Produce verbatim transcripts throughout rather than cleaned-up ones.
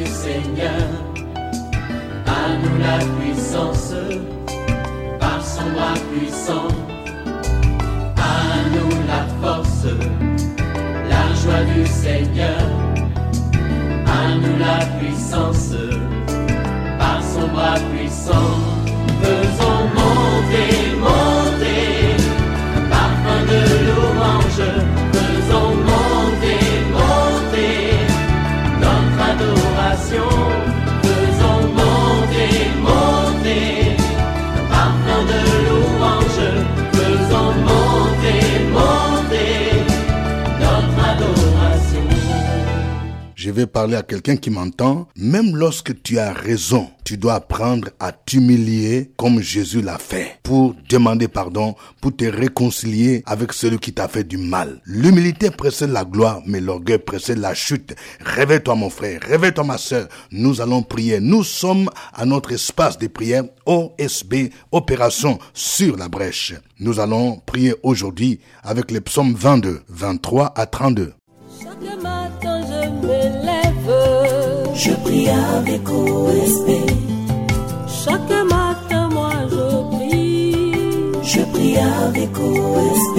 du Seigneur. À nous la puissance, par son bras puissant. À nous la force, la joie du Seigneur. À nous la puissance, par son bras puissant. Faisons monter, monter, un parfum de louange. Faisons monter, monter, notre adoration. Faisons monter, monter, un parfum de louange. Faisons monter, monter, notre adoration. Je vais parler à quelqu'un qui m'entend. Même lorsque tu as raison, tu dois apprendre à t'humilier comme Jésus l'a fait pour demander pardon, pour te réconcilier avec celui qui t'a fait du mal. L'humilité précède la gloire, mais l'orgueil précède la chute. Réveille-toi mon frère, réveille-toi ma sœur. Nous allons prier. Nous sommes à notre espace de prière O S B, Opération sur la brèche. Nous allons prier aujourd'hui avec les psaumes vingt-deux, vingt-trois à trente-deux. Chaque matin je me lève, je prie avec O S B. Chaque matin moi je prie, je prie avec O S B.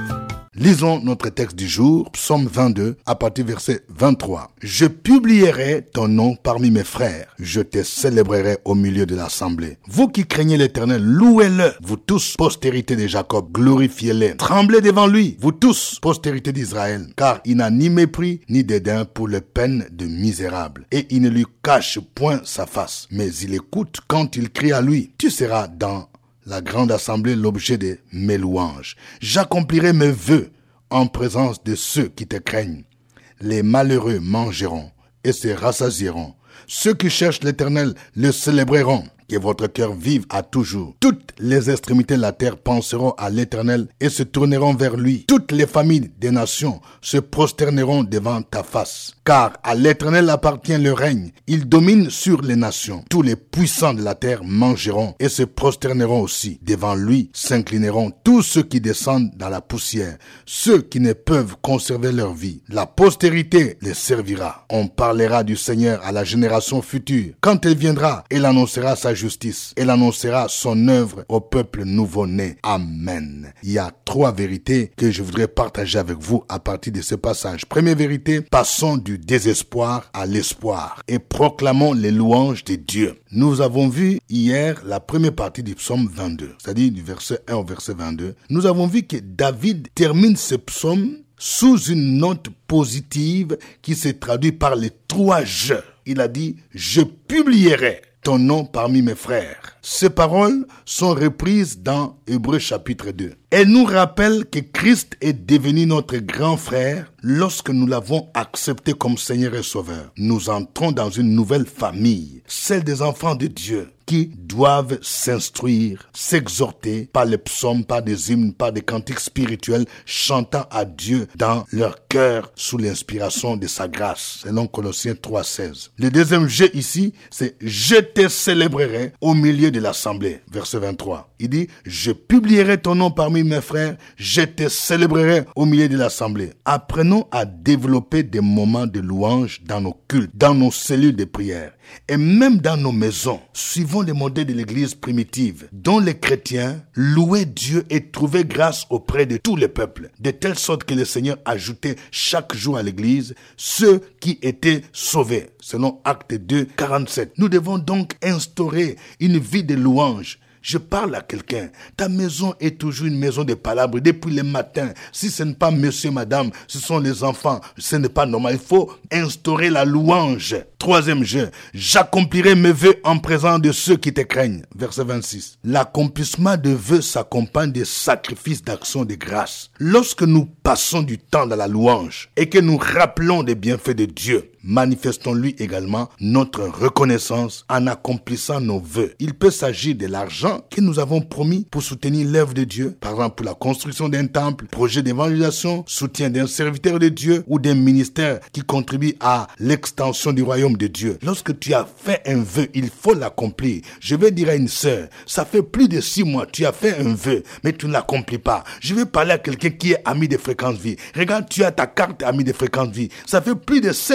Lisons notre texte du jour, psaume vingt-deux, à partir du verset vingt-trois. Je publierai ton nom parmi mes frères, je te célébrerai au milieu de l'assemblée. Vous qui craignez l'Éternel, louez-le. Vous tous, postérité de Jacob, glorifiez-le. Tremblez devant lui, vous tous, postérité d'Israël, car il n'a ni mépris ni dédain pour les peines de misérables. Et il ne lui cache point sa face, mais il écoute quand il crie à lui. Tu seras dans la grande assemblée, l'objet de mes louanges. J'accomplirai mes vœux en présence de ceux qui te craignent. Les malheureux mangeront et se rassasieront. Ceux qui cherchent l'Éternel le célébreront. Que votre cœur vive à toujours. Toutes les extrémités de la terre penseront à l'Éternel et se tourneront vers lui. Toutes les familles des nations se prosterneront devant ta face. Car à l'Éternel appartient le règne. Il domine sur les nations. Tous les puissants de la terre mangeront et se prosterneront aussi. Devant lui s'inclineront tous ceux qui descendent dans la poussière. Ceux qui ne peuvent conserver leur vie. La postérité les servira. On parlera du Seigneur à la génération future. Quand elle viendra, elle annoncera sa justice. Elle annoncera son œuvre au peuple nouveau-né. Amen. Il y a trois vérités que je voudrais partager avec vous à partir de ce passage. Première vérité, passons du désespoir à l'espoir et proclamons les louanges de Dieu. Nous avons vu hier la première partie du psaume vingt-deux, c'est-à-dire du verset un au verset vingt-deux. Nous avons vu que David termine ce psaume sous une note positive qui se traduit par les trois « je ». Il a dit « je publierai ton nom parmi mes frères ». Ces paroles sont reprises dans Hébreux chapitre deux. Elles nous rappellent que Christ est devenu notre grand frère lorsque nous l'avons accepté comme Seigneur et Sauveur. Nous entrons dans une nouvelle famille, celle des enfants de Dieu, qui doivent s'instruire, s'exhorter par les psaumes, par des hymnes, par des cantiques spirituels, chantant à Dieu dans leur cœur sous l'inspiration de sa grâce, selon Colossiens trois seize. Le deuxième « je » ici, c'est « je te célébrerai au milieu de l'assemblée », verset vingt-trois. Il dit « je publierai ton nom parmi mes frères, je te célébrerai au milieu de l'assemblée ». Apprenons à développer des moments de louange dans nos cultes, dans nos cellules de prière et même dans nos maisons. Suivons les modèles de l'église primitive, dont les chrétiens louaient Dieu et trouvaient grâce auprès de tous les peuples, de telle sorte que le Seigneur ajoutait chaque jour à l'église ceux qui étaient sauvés, selon Actes deux, quarante-sept. Nous devons donc instaurer une vie de louange. Je parle à quelqu'un. Ta maison est toujours une maison de palabres depuis le matin. Si ce n'est pas monsieur, madame, ce sont les enfants. Ce n'est pas normal. Il faut instaurer la louange. Troisième jeu. J'accomplirai mes vœux en présence de ceux qui te craignent. Verset vingt-six. L'accomplissement de vœux s'accompagne des sacrifices d'action de grâce. Lorsque nous passons du temps dans la louange et que nous rappelons des bienfaits de Dieu, manifestons-lui également notre reconnaissance en accomplissant nos vœux. Il peut s'agir de l'argent que nous avons promis pour soutenir l'œuvre de Dieu, par exemple pour la construction d'un temple, projet d'évangélisation, soutien d'un serviteur de Dieu ou d'un ministère qui contribue à l'extension du royaume de Dieu. Lorsque tu as fait un vœu, il faut l'accomplir. Je vais dire à une sœur, ça fait plus de six mois, tu as fait un vœu, mais tu ne l'accomplis pas. Je vais parler à quelqu'un qui est ami de Fréquence Vie. Regarde, tu as ta carte ami de Fréquence Vie. Ça fait plus de cinq mois,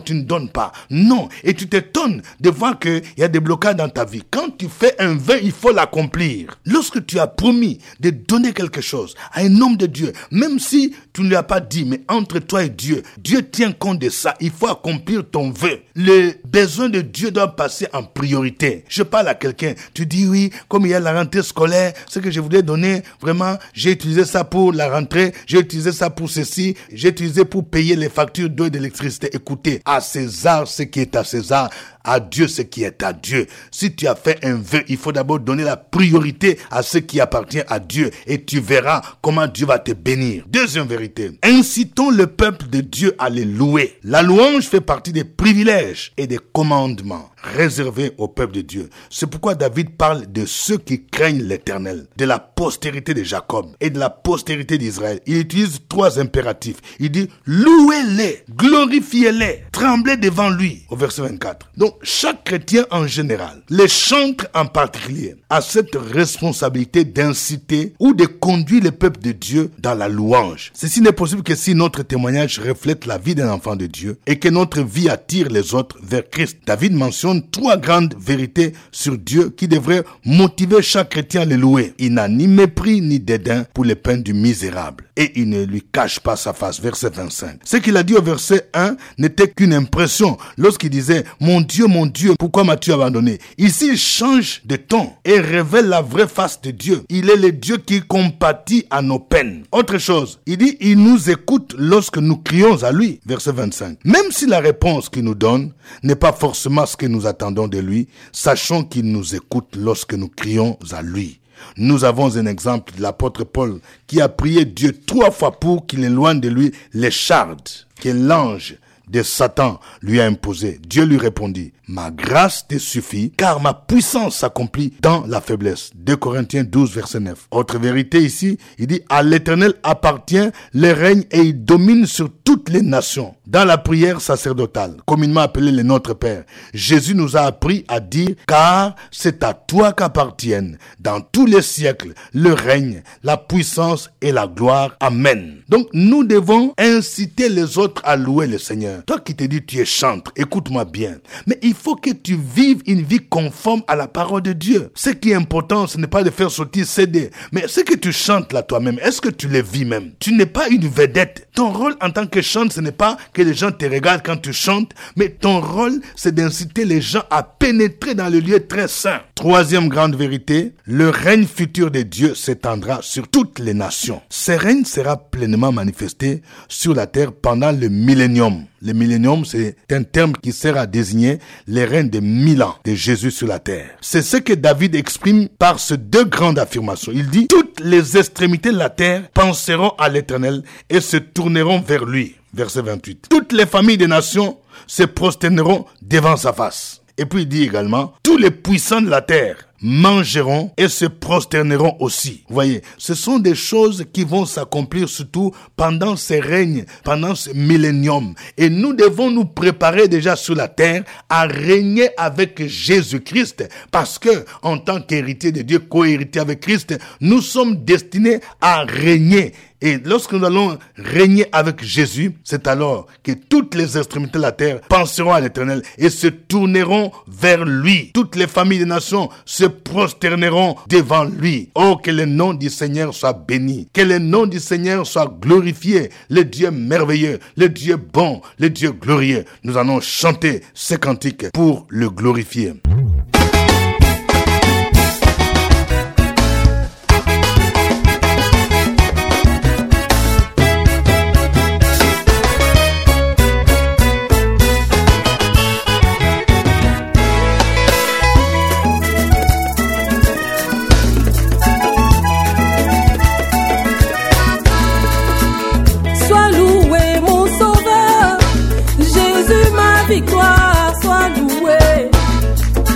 tu ne donnes pas. Non. Et tu t'étonnes de voir qu'il y a des blocages dans ta vie. Quand tu fais un vœu, il faut l'accomplir. Lorsque tu as promis de donner quelque chose à un homme de Dieu, même si tu ne lui as pas dit, mais entre toi et Dieu, Dieu tient compte de ça. Il faut accomplir ton vœu. Le besoin de Dieu doit passer en priorité. Je parle à quelqu'un, tu dis oui, comme il y a la rentrée scolaire, ce que je voulais donner, vraiment, j'ai utilisé ça pour la rentrée, j'ai utilisé ça pour ceci, j'ai utilisé pour payer les factures d'eau et d'électricité. Écoutez, à César ce qui est à César, à Dieu ce qui est à Dieu. Si tu as fait un vœu, il faut d'abord donner la priorité à ce qui appartient à Dieu et tu verras comment Dieu va te bénir. Deuxième vérité, incitons le peuple de Dieu à les louer. La louange fait partie des privilèges et des commandements réservés au peuple de Dieu. C'est pourquoi David parle de ceux qui craignent l'Éternel, de la postérité de Jacob et de la postérité d'Israël. Il utilise trois impératifs. Il dit louez-les, glorifiez-les, tremblez devant lui, au verset vingt-quatre. Donc, chaque chrétien en général, les chantres en particulier, a cette responsabilité d'inciter ou de conduire le peuple de Dieu dans la louange. Ceci n'est possible que si notre témoignage reflète la vie d'un enfant de Dieu et que notre vie attire les autres vers Christ. David mentionne trois grandes vérités sur Dieu qui devraient motiver chaque chrétien à le louer. Il n'a ni mépris ni dédain pour les peines du misérable et il ne lui cache pas sa face. Verset vingt-cinq. Ce qu'il a dit au verset un n'était qu'une impression lorsqu'il disait « Mon Dieu, mon Dieu, pourquoi m'as-tu abandonné ?» Ici, il change de ton et révèle la vraie face de Dieu. Il est le Dieu qui compatit à nos peines. Autre chose, il dit « Il nous écoute lorsque nous crions à lui. » Verset vingt-cinq. Même si la réponse qu'il nous donne n'est pas forcément ce que nous attendons de lui, sachons qu'il nous écoute lorsque nous crions à lui. Nous avons un exemple de l'apôtre Paul qui a prié Dieu trois fois pour qu'il éloigne de lui les chardes que l'ange de Satan lui a imposé. Dieu lui répondit, ma grâce te suffit, car ma puissance s'accomplit dans la faiblesse. deux Corinthiens douze, verset neuf. Autre vérité ici, il dit, à l'Éternel appartient le règne et il domine sur toutes les nations. Dans la prière sacerdotale, communément appelée le Notre Père, Jésus nous a appris à dire, car c'est à toi qu'appartiennent dans tous les siècles le règne, la puissance et la gloire. Amen. Donc nous devons inciter les autres à louer le Seigneur. Toi qui te dis tu es chantre, écoute-moi bien. Mais il faut que tu vives une vie conforme à la parole de Dieu. Ce qui est important, ce n'est pas de faire sortir C D. Mais ce que tu chantes là toi-même, est-ce que tu le vis même? Tu n'es pas une vedette. Ton rôle en tant que chante, ce n'est pas que les gens te regardent quand tu chantes, mais ton rôle, c'est d'inciter les gens à pénétrer dans le lieu très saint. Troisième grande vérité, le règne futur de Dieu s'étendra sur toutes les nations. Ce règne sera pleinement manifesté sur la terre pendant le millénium. Le millénium, c'est un terme qui sert à désigner les règnes de mille ans de Jésus sur la terre. C'est ce que David exprime par ces deux grandes affirmations. Il dit, toutes les extrémités de la terre penseront à l'Éternel et se tourneront vers lui. Verset vingt-huit. Toutes les familles des nations se prosterneront devant sa face. Et puis il dit également, tous les puissants de la terre mangeront et se prosterneront aussi. Vous voyez, ce sont des choses qui vont s'accomplir surtout pendant ces règnes, pendant ce millénium. Et nous devons nous préparer déjà sur la terre à régner avec Jésus-Christ. Parce que, en tant qu'héritier de Dieu, co-héritier avec Christ, nous sommes destinés à régner. Et lorsque nous allons régner avec Jésus, c'est alors que toutes les extrémités de la terre penseront à l'Éternel et se tourneront vers lui. Toutes les familles des nations se prosterneront devant lui. Oh, que le nom du Seigneur soit béni. Que le nom du Seigneur soit glorifié. Le Dieu merveilleux, le Dieu bon, le Dieu glorieux. Nous allons chanter ces cantiques pour le glorifier. Victoire, sois loué.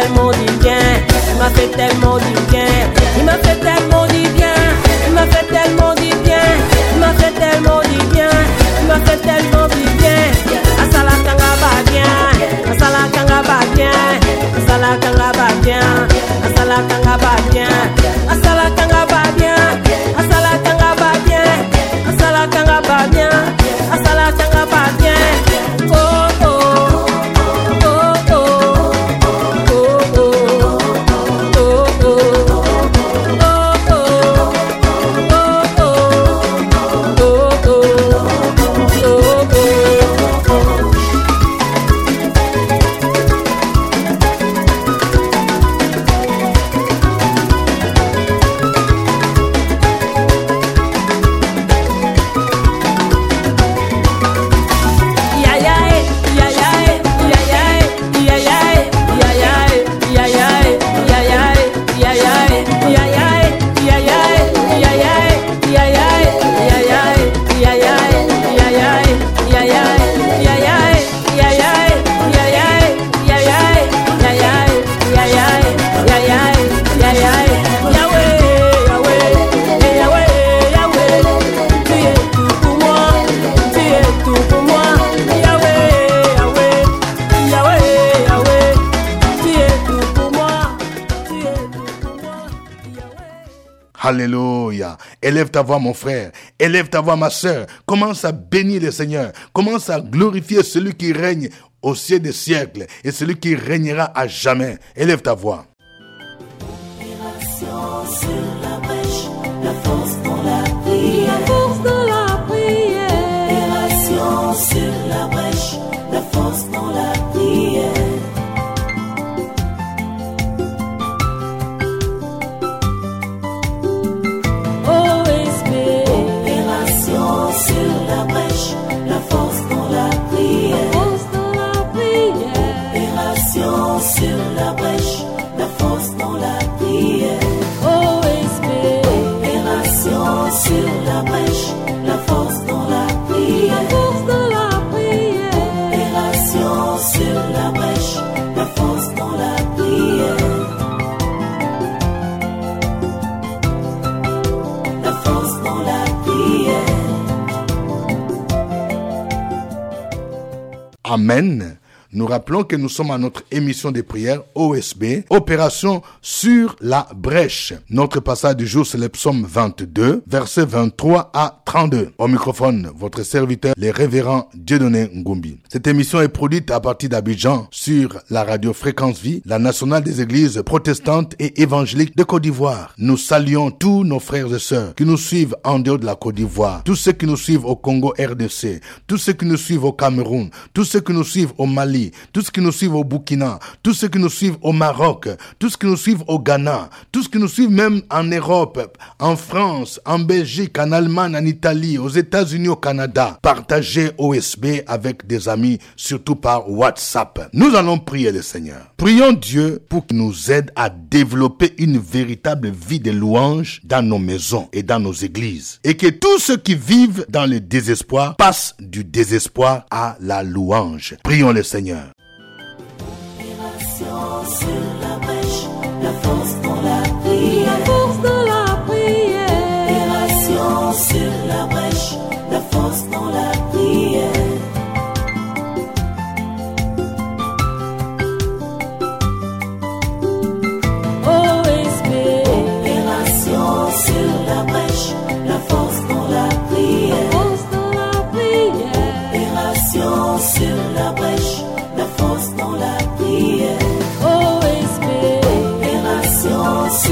tellement du bien, il m'a fait tellement du bien, il m'a fait tellement du bien, il m'a fait tellement du bien, il m'a fait tellement du bien, il m'a fait tellement du bien. Asala kanga ba bien, asala kanga ba bien, asala kanga ba bien, asala kanga ba bien, asala kanga ba bien, asala kanga ba bien, asala kanga ba bien, asala kanga ba bien. Oh oh. Alléluia. Élève ta voix, mon frère. Élève ta voix, ma sœur. Commence à bénir le Seigneur. Commence à glorifier celui qui règne au ciel des siècles et celui qui régnera à jamais. Élève ta voix. Opération sur la brèche, la force dans la prière. La force dans la prière. Opération sur la brèche, la force dans la prière. La force dans la prière. Opération sur la brèche, la force dans la prière. O S B. Opération sur la brèche, la force dans la prière. La force dans la prière. Opération sur la brèche, la force dans la prière. La force dans la prière. Amen. Nous rappelons que nous sommes à notre émission de prière O S B, Opération sur la brèche. Notre passage du jour, c'est le psaume vingt-deux, versets vingt-trois à trente-deux. Au microphone, votre serviteur, le révérend Dieudonné Ngumbi. Cette émission est produite à partir d'Abidjan sur la radio Fréquence Vie, la nationale des églises protestantes et évangéliques de Côte d'Ivoire. Nous saluons tous nos frères et sœurs qui nous suivent en dehors de la Côte d'Ivoire, tous ceux qui nous suivent au Congo R D C, tous ceux qui nous suivent au Cameroun, tous ceux qui nous suivent au Mali, tous ceux qui nous suivent au Burkina, tous ceux qui nous suivent au Maroc, tous ceux qui nous suivent au Ghana, tous ceux qui nous suivent même en Europe, en France, en Belgique, en Allemagne, en Italie, aux États-Unis, au Canada. Partagez O S B avec des amis, surtout par WhatsApp. Nous allons prier le Seigneur. Prions Dieu pour qu'il nous aide à développer une véritable vie de louange dans nos maisons et dans nos églises. Et que tous ceux qui vivent dans le désespoir passent du désespoir à la louange. Prions le Seigneur. Opération sur la brèche, la force dans la prière. La force dans la prière. Opération sur la brèche, la force dans la prière. O S B. Opération sur la brèche, la force dans la La prière. force dans la prière. Opération sur la brèche, la force dans la prière. O S B. Opération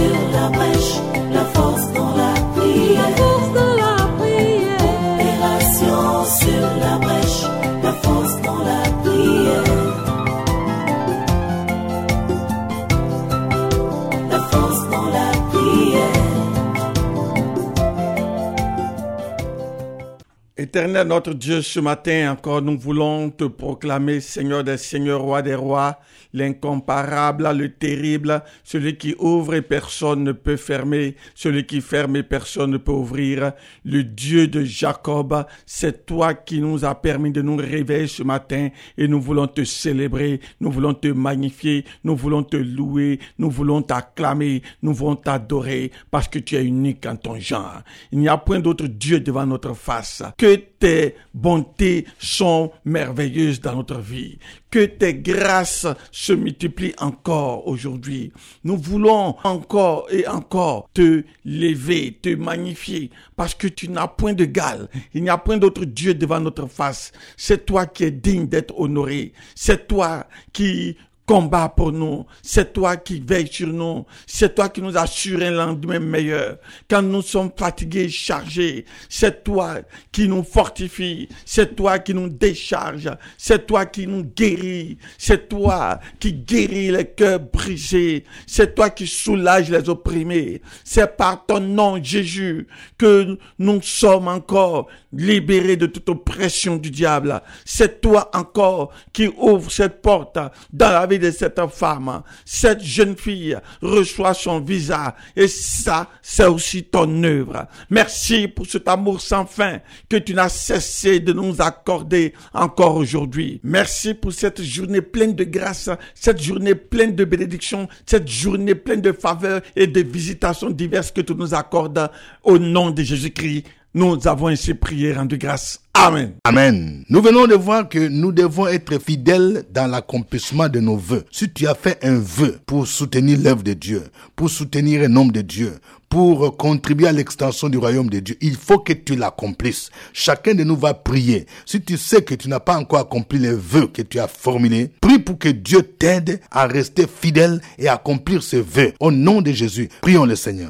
Éternel notre Dieu, ce matin encore, nous voulons te proclamer, Seigneur des Seigneurs, Roi des Rois, l'incomparable, le terrible, celui qui ouvre et personne ne peut fermer, celui qui ferme et personne ne peut ouvrir, le Dieu de Jacob. C'est toi qui nous as permis de nous réveiller ce matin et nous voulons te célébrer, nous voulons te magnifier, nous voulons te louer, nous voulons t'acclamer, nous voulons t'adorer parce que tu es unique en ton genre. Il n'y a point d'autre Dieu devant notre face. Que tes bontés sont merveilleuses dans notre vie. Que tes grâces se multiplient encore aujourd'hui. Nous voulons encore et encore te lever, te magnifier, parce que tu n'as point d'égal. Il n'y a point d'autre Dieu devant notre face. C'est toi qui es digne d'être honoré. C'est toi qui combat pour nous, c'est toi qui veille sur nous, c'est toi qui nous assure un lendemain meilleur. Quand nous sommes fatigués, chargés, c'est toi qui nous fortifie, c'est toi qui nous décharge, c'est toi qui nous guérit, c'est toi qui guérit les cœurs brisés, c'est toi qui soulage les opprimés. C'est par ton nom, Jésus, que nous sommes encore libérés de toute oppression du diable. C'est toi encore qui ouvre cette porte dans la vie de cette femme. Cette jeune fille reçoit son visa et ça, c'est aussi ton œuvre. Merci pour cet amour sans fin que tu n'as cessé de nous accorder encore aujourd'hui. Merci pour cette journée pleine de grâce, cette journée pleine de bénédictions, cette journée pleine de faveurs et de visitations diverses que tu nous accordes au nom de Jésus-Christ. Nous avons ainsi prié, rendu grâce. Amen. Amen. Nous venons de voir que nous devons être fidèles dans l'accomplissement de nos vœux. Si tu as fait un vœu pour soutenir l'œuvre de Dieu, pour soutenir un homme de Dieu, pour contribuer à l'extension du royaume de Dieu, il faut que tu l'accomplisses. Chacun de nous va prier. Si tu sais que tu n'as pas encore accompli les vœux que tu as formulés, prie pour que Dieu t'aide à rester fidèle et à accomplir ces vœux. Au nom de Jésus, prions le Seigneur.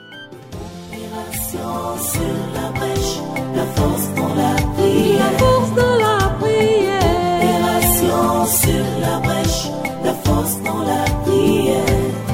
Sur la brèche, la force dans la prière. La force dans la prière. Opération sur la brèche, la force dans la prière.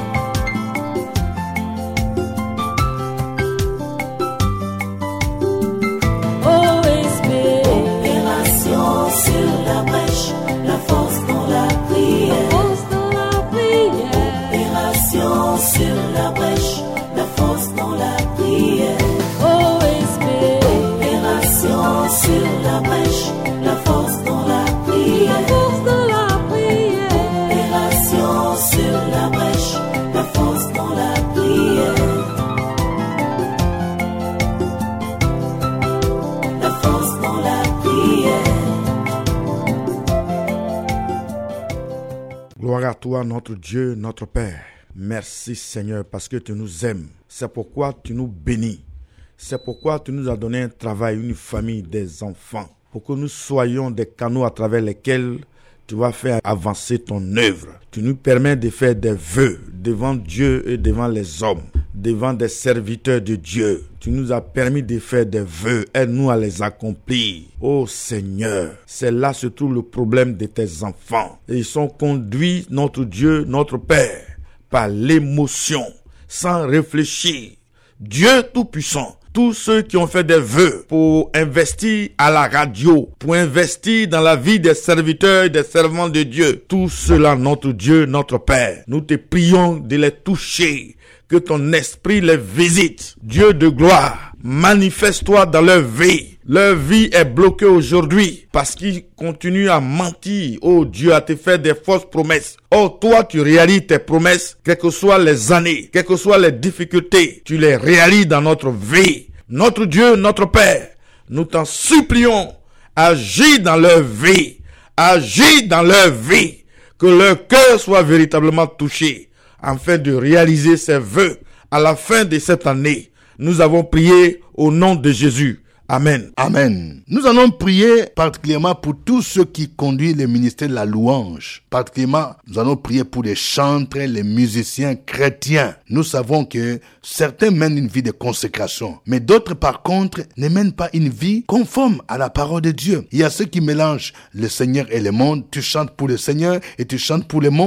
O S P. Opération sur la brèche, la force dans la prière. La force dans la prière. Opération sur la brèche, la force dans la prière. O S P. Opération sur la brèche, la force dans la prière. La force dans la prière. Opération sur la brèche, la force dans la prière. La force dans la prière. Gloire à toi, notre Dieu, notre Père. Merci Seigneur parce que tu nous aimes. C'est pourquoi tu nous bénis. C'est pourquoi tu nous as donné un travail, une famille, des enfants. Pour que nous soyons des canaux à travers lesquels tu vas faire avancer ton œuvre. Tu nous permets de faire des vœux devant Dieu et devant les hommes, devant des serviteurs de Dieu. Tu nous as permis de faire des vœux. Aide-nous à les accomplir. Oh Seigneur, c'est là se trouve le problème de tes enfants. Et ils sont conduits, notre Dieu, notre Père, par l'émotion, sans réfléchir. Dieu Tout-Puissant, tous ceux qui ont fait des vœux pour investir à la radio, pour investir dans la vie des serviteurs et des servants de Dieu, tous ceux-là, notre Dieu, notre Père, nous te prions de les toucher, que ton esprit les visite. Dieu de gloire, manifeste-toi dans leur vie. Leur vie est bloquée aujourd'hui parce qu'ils continuent à mentir. Oh Dieu, à te faire des fausses promesses. Oh toi, tu réalises tes promesses, quelles que soient les années, quelles que soient les difficultés. Tu les réalises dans notre vie. Notre Dieu, notre Père, nous t'en supplions, agis dans leur vie. Agis dans leur vie. Que leur cœur soit véritablement touché afin de réaliser ses vœux à la fin de cette année. Nous avons prié au nom de Jésus. Amen. Amen. Nous allons prier particulièrement pour tous ceux qui conduisent le ministère de la louange. Particulièrement, nous allons prier pour les chantres, les musiciens chrétiens. Nous savons que certains mènent une vie de consécration, mais d'autres par contre ne mènent pas une vie conforme à la parole de Dieu. Il y a ceux qui mélangent le Seigneur et le monde. Tu chantes pour le Seigneur et tu chantes pour le monde.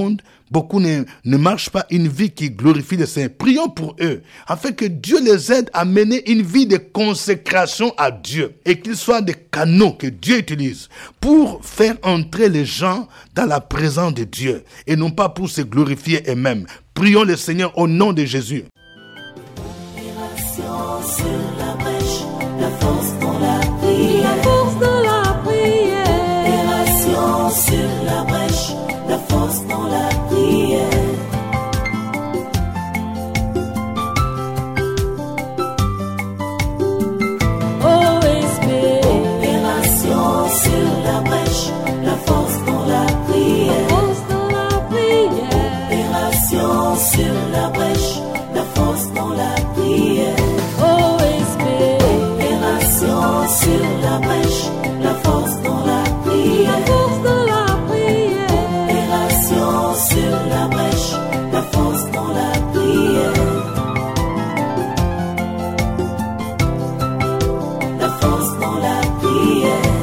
Beaucoup ne, ne marchent pas une vie qui glorifie le Seigneur. Prions pour eux, afin que Dieu les aide à mener une vie de consécration à Dieu et qu'ils soient des canaux que Dieu utilise pour faire entrer les gens dans la présence de Dieu et non pas pour se glorifier eux-mêmes. Prions le Seigneur au nom de Jésus. Sur la brèche, la force dans la prière. La force dans la prière. Opération sur la brèche, la force dans la prière. O S B. Opération sur la brèche, la force dans la prière. Force dans la prière. Opération sur la brèche, la force dans la prière. O S B. Opération sur la brèche, la force dans la prière. La force dans la prière. Opération sur la brèche, la force dans la prière. La force dans la prière.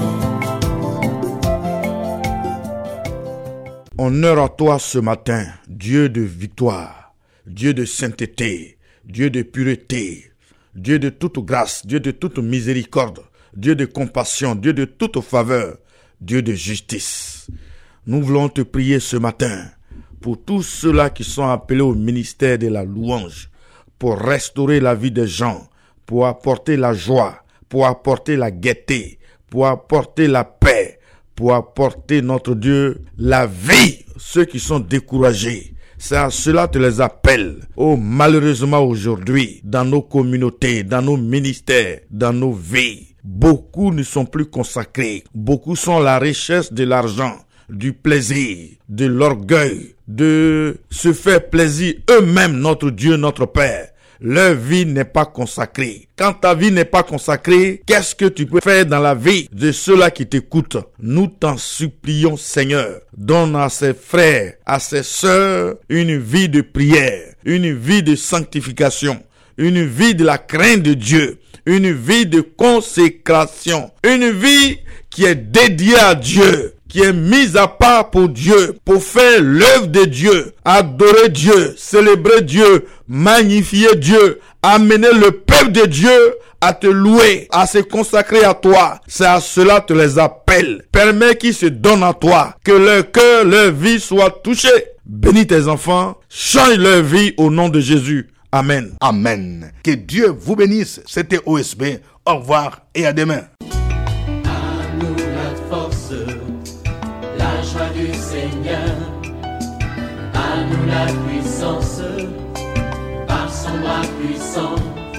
Honneur à toi ce matin, Dieu de victoire, Dieu de sainteté, Dieu de pureté, Dieu de toute grâce, Dieu de toute miséricorde, Dieu de compassion, Dieu de toute faveur, Dieu de justice. Nous voulons te prier ce matin pour tous ceux-là qui sont appelés au ministère de la louange, pour restaurer la vie des gens, pour apporter la joie, pour apporter la gaieté, pour apporter la paix, pour apporter, notre Dieu, la vie, ceux qui sont découragés. C'est à cela que tu les appelles. Oh, malheureusement aujourd'hui, dans nos communautés, dans nos ministères, dans nos vies, beaucoup ne sont plus consacrés. Beaucoup sont à la recherche de l'argent, du plaisir, de l'orgueil, de se faire plaisir eux-mêmes, notre Dieu, notre Père. Leur vie n'est pas consacrée. Quand ta vie n'est pas consacrée, qu'est-ce que tu peux faire dans la vie de ceux-là qui t'écoutent? Nous t'en supplions, Seigneur. Donne à ses frères, à ses sœurs, une vie de prière, une vie de sanctification, une vie de la crainte de Dieu, une vie de consécration, une vie qui est dédiée à Dieu, qui est mise à part pour Dieu, pour faire l'œuvre de Dieu, adorer Dieu, célébrer Dieu, magnifier Dieu, amener le peuple de Dieu à te louer, à se consacrer à toi. C'est à cela que tu les appelles. Permets qu'ils se donnent à toi, que leur cœur, leur vie soit touchée. Bénis tes enfants, change leur vie au nom de Jésus. Amen. Amen. Que Dieu vous bénisse. C'était O S B. Au revoir et à demain. À nous la force, la joie du Seigneur. À nous la puissance, par son bras puissant.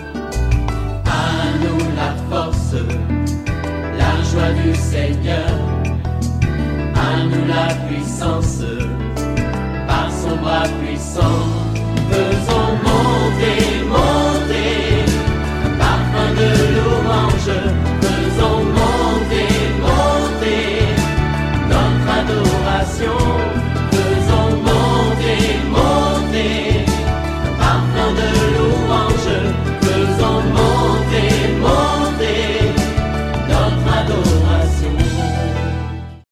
À nous la force, la joie du Seigneur. À nous la puissance, par son bras puissant. Faisons monter, monter, parfum de louange. Faisons monter, monter, notre adoration.